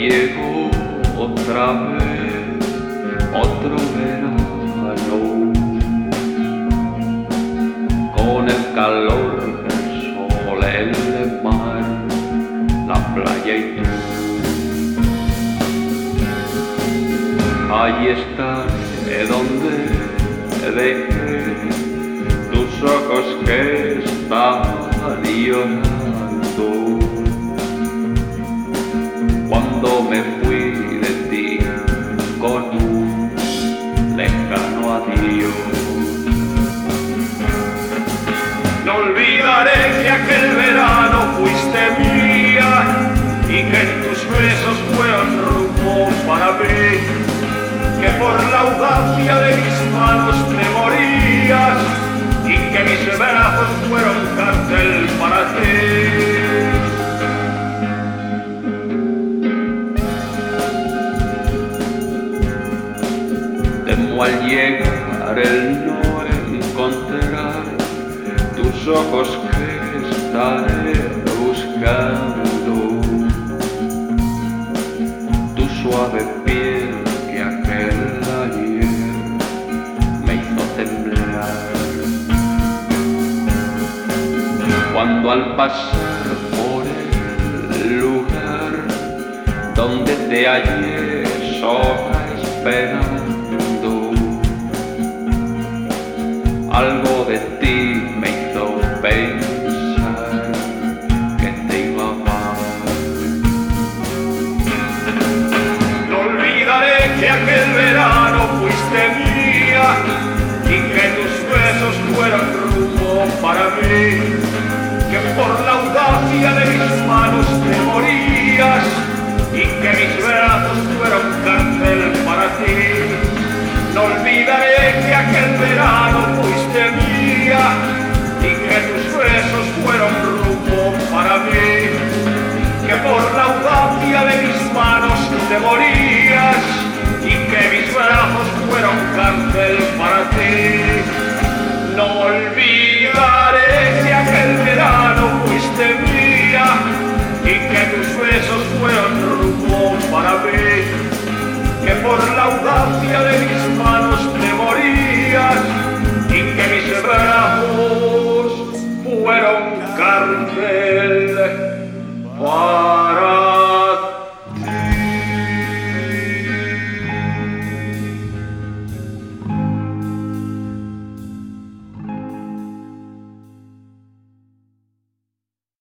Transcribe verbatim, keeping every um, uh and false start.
llegó otra vez, otro verano, con el calor del sol, el mar, la playa y tú. Ahí estaré donde dejé tus ojos que están llorando. Cuando me fui de ti con un lejano adiós. No olvidaré que aquel verano fuiste mía y que tus besos fueron rumbo para mí, que por la audacia de mis manos te morías y que mis brazos fueron cárcel para ti. Temo al llegar el no encontrar tus ojos que estaré buscando, tu suave piel que aquel ayer me hizo temblar. Cuando al pasar por el lugar donde te hallé sola esperando, algo de ti me hizo pensar que te iba a amar. No olvidaré que aquel verano fuiste mía y que tus besos fueron rumbo para mí, que por la audacia de mis manos te morías y que mis brazos fueron cárcel para ti. No olvidaré que aquel verano fuiste mía y que tus besos fueron rumbo para mí, que por la audacia de mis manos te morías y que mis brazos fueron cárcel para ti. No olvidaré que aquel verano fuiste mía